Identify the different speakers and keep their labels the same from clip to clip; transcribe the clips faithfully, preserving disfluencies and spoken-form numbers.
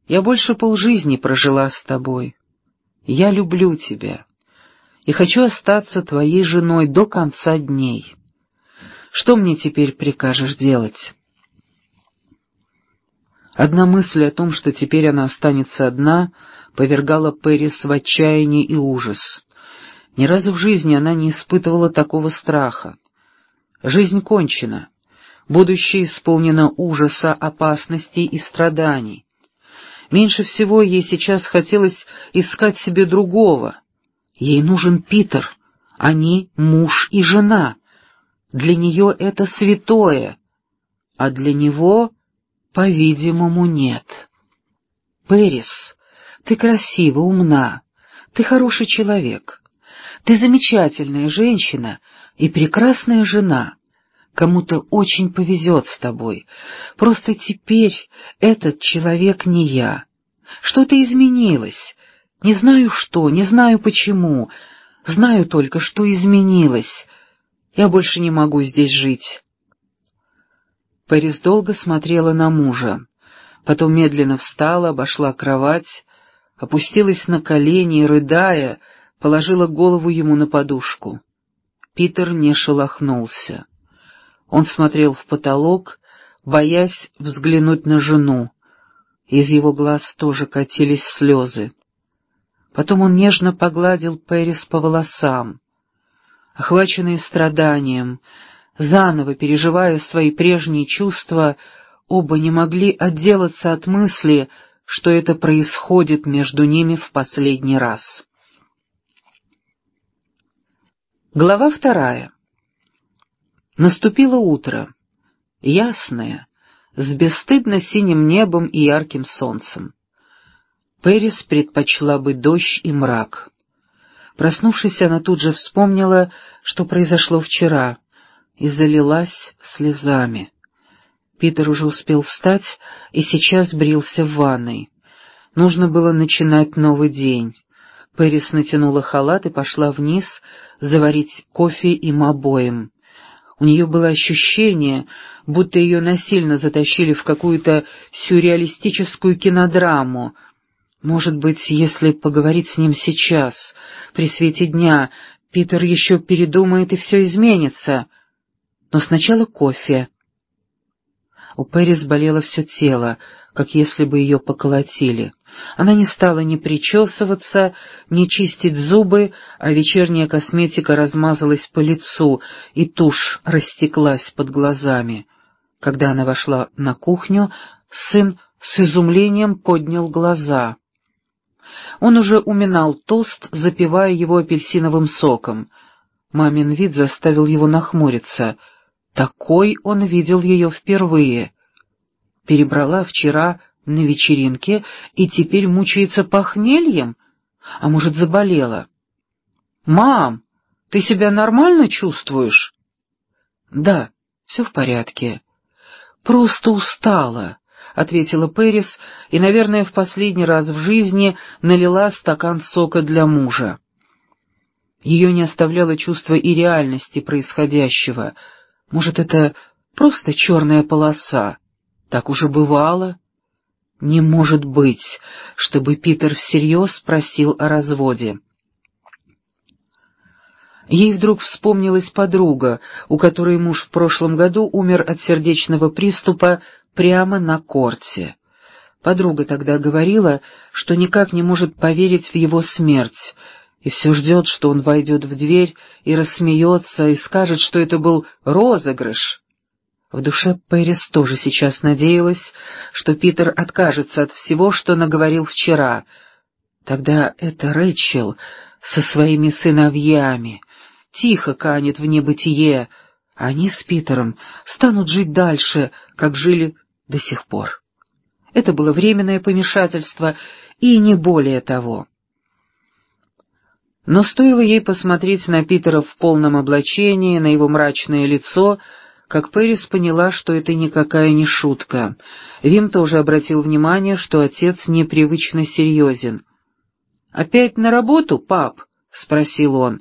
Speaker 1: Я больше полжизни прожила с тобой. Я люблю тебя и хочу остаться твоей женой до конца дней. Что мне теперь прикажешь делать?» Одна мысль о том, что теперь она останется одна, повергала Пэрис в отчаяние и ужас. Ни разу в жизни она не испытывала такого страха. Жизнь кончена, будущее исполнено ужаса, опасностей и страданий. Меньше всего ей сейчас хотелось искать себе другого. Ей нужен Питер, они муж и жена. Для нее это святое, а для него, по-видимому, нет. «Пэрис, ты красива, умна, ты хороший человек, ты замечательная женщина и прекрасная жена. Кому-то очень повезет с тобой. Просто теперь этот человек не я. Что-то изменилось. Не знаю что, не знаю почему. Знаю только, что изменилось. Я больше не могу здесь жить». Пэрис долго смотрела на мужа. Потом медленно встала, обошла кровать, опустилась на колени и, рыдая, положила голову ему на подушку. Питер не шелохнулся. Он смотрел в потолок, боясь взглянуть на жену. Из его глаз тоже катились слезы. Потом он нежно погладил Пэрис по волосам. Охваченные страданием, заново переживая свои прежние чувства, оба не могли отделаться от мысли, что это происходит между ними в последний раз. Глава вторая. Наступило утро, ясное, с бесстыдно синим небом и ярким солнцем. Пэрис предпочла бы дождь и мрак. Проснувшись, она тут же вспомнила, что произошло вчера, и залилась слезами. Питер уже успел встать и сейчас брился в ванной. Нужно было начинать новый день. Пэрис натянула халат и пошла вниз заварить кофе им обоим. У нее было ощущение, будто ее насильно затащили в какую-то сюрреалистическую кинодраму. Может быть, если поговорить с ним сейчас, при свете дня, Питер еще передумает и все изменится. Но сначала кофе. У Пэрис болело все тело, как если бы ее поколотили. Она не стала ни причесываться, ни чистить зубы, а вечерняя косметика размазалась по лицу, и тушь растеклась под глазами. Когда она вошла на кухню, сын с изумлением поднял глаза. Он уже уминал тост, запивая его апельсиновым соком. Мамин вид заставил его нахмуриться. Такой он видел ее впервые. Перебрала вчера на вечеринке и теперь мучается похмельем? А может, заболела? «Мам, ты себя нормально чувствуешь?» «Да, все в порядке. Просто устала», — ответила Пэрис и, наверное, в последний раз в жизни налила стакан сока для мужа. Ее не оставляло чувство и реальности происходящего. Может, это просто черная полоса? Так уже бывало. Не может быть, чтобы Питер всерьез спросил о разводе. Ей вдруг вспомнилась подруга, у которой муж в прошлом году умер от сердечного приступа прямо на корте. Подруга тогда говорила, что никак не может поверить в его смерть, и все ждет, что он войдет в дверь и рассмеется, и скажет, что это был розыгрыш. В душе Пэрис тоже сейчас надеялась, что Питер откажется от всего, что наговорил вчера. Тогда это Рэйчел со своими сыновьями тихо канет в небытие, а они с Питером станут жить дальше, как жили до сих пор. Это было временное помешательство, и не более того. Но стоило ей посмотреть на Питера в полном облачении, на его мрачное лицо, как Пэрис поняла, что это никакая не шутка. Вим тоже обратил внимание, что отец непривычно серьезен. «Опять на работу, пап?» — спросил он.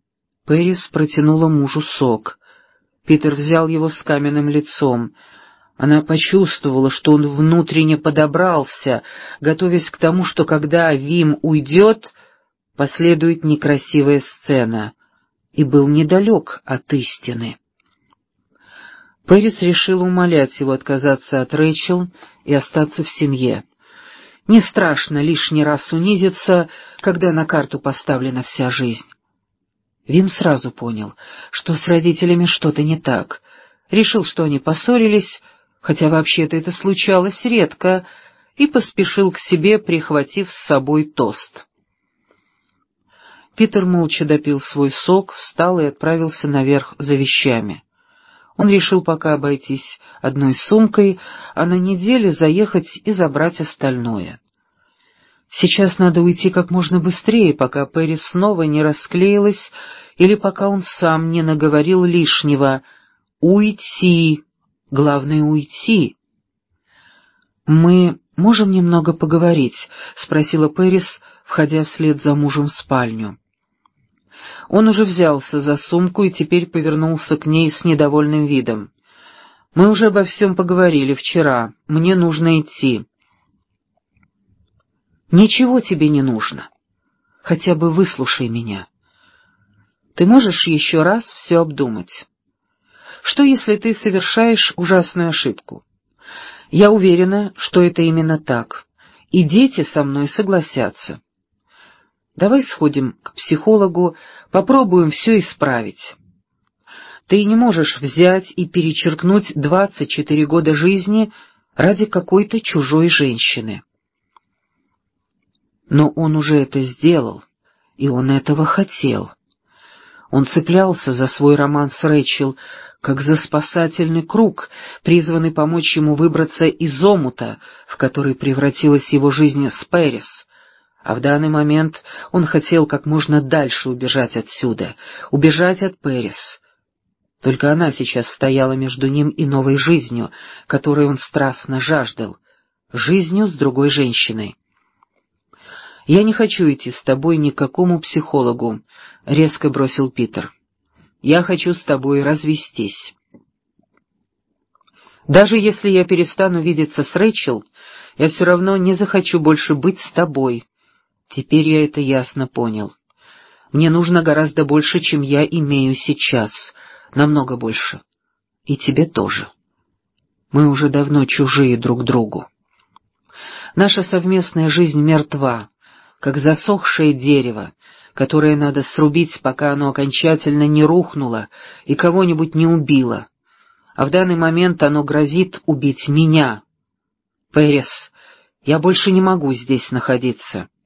Speaker 1: Пэрис протянула мужу сок. Питер взял его с каменным лицом. Она почувствовала, что он внутренне подобрался, готовясь к тому, что когда Вим уйдет, последует некрасивая сцена, и был недалек от истины. Пэрис решила умолять его отказаться от Рэйчел и остаться в семье. Не страшно лишний раз унизиться, когда на карту поставлена вся жизнь. Вим сразу понял, что с родителями что-то не так. Решил, что они поссорились, хотя вообще-то это случалось редко, и поспешил к себе, прихватив с собой тост. Питер молча допил свой сок, встал и отправился наверх за вещами. Он решил пока обойтись одной сумкой, а на неделе заехать и забрать остальное. Сейчас надо уйти как можно быстрее, пока Пэрис снова не расклеилась или пока он сам не наговорил лишнего. Уйти! Главное — уйти. «Мы можем немного поговорить?» — спросила Пэрис, входя вслед за мужем в спальню. Он уже взялся за сумку и теперь повернулся к ней с недовольным видом. «Мы уже обо всем поговорили вчера. Мне нужно идти». «Ничего тебе не нужно. Хотя бы выслушай меня. Ты можешь еще раз все обдумать. Что, если ты совершаешь ужасную ошибку? Я уверена, что это именно так, и дети со мной согласятся. Давай сходим к психологу, попробуем все исправить. Ты не можешь взять и перечеркнуть двадцать четыре года жизни ради какой-то чужой женщины». Но он уже это сделал, и он этого хотел. Он цеплялся за свой роман с Рэйчел, как за спасательный круг, призванный помочь ему выбраться из омута, в который превратилась его жизнь с Пэрис. А в данный момент он хотел как можно дальше убежать отсюда, убежать от Пэрис. Только она сейчас стояла между ним и новой жизнью, которой он страстно жаждал, жизнью с другой женщиной. «Я не хочу идти с тобой ни к какому психологу», — резко бросил Питер. «Я хочу с тобой развестись. Даже если я перестану видеться с Рэйчел, я все равно не захочу больше быть с тобой. Теперь я это ясно понял. Мне нужно гораздо больше, чем я имею сейчас, намного больше. И тебе тоже. Мы уже давно чужие друг другу. Наша совместная жизнь мертва, как засохшее дерево, которое надо срубить, пока оно окончательно не рухнуло и кого-нибудь не убило. А в данный момент оно грозит убить меня. Пэрис, я больше не могу здесь находиться.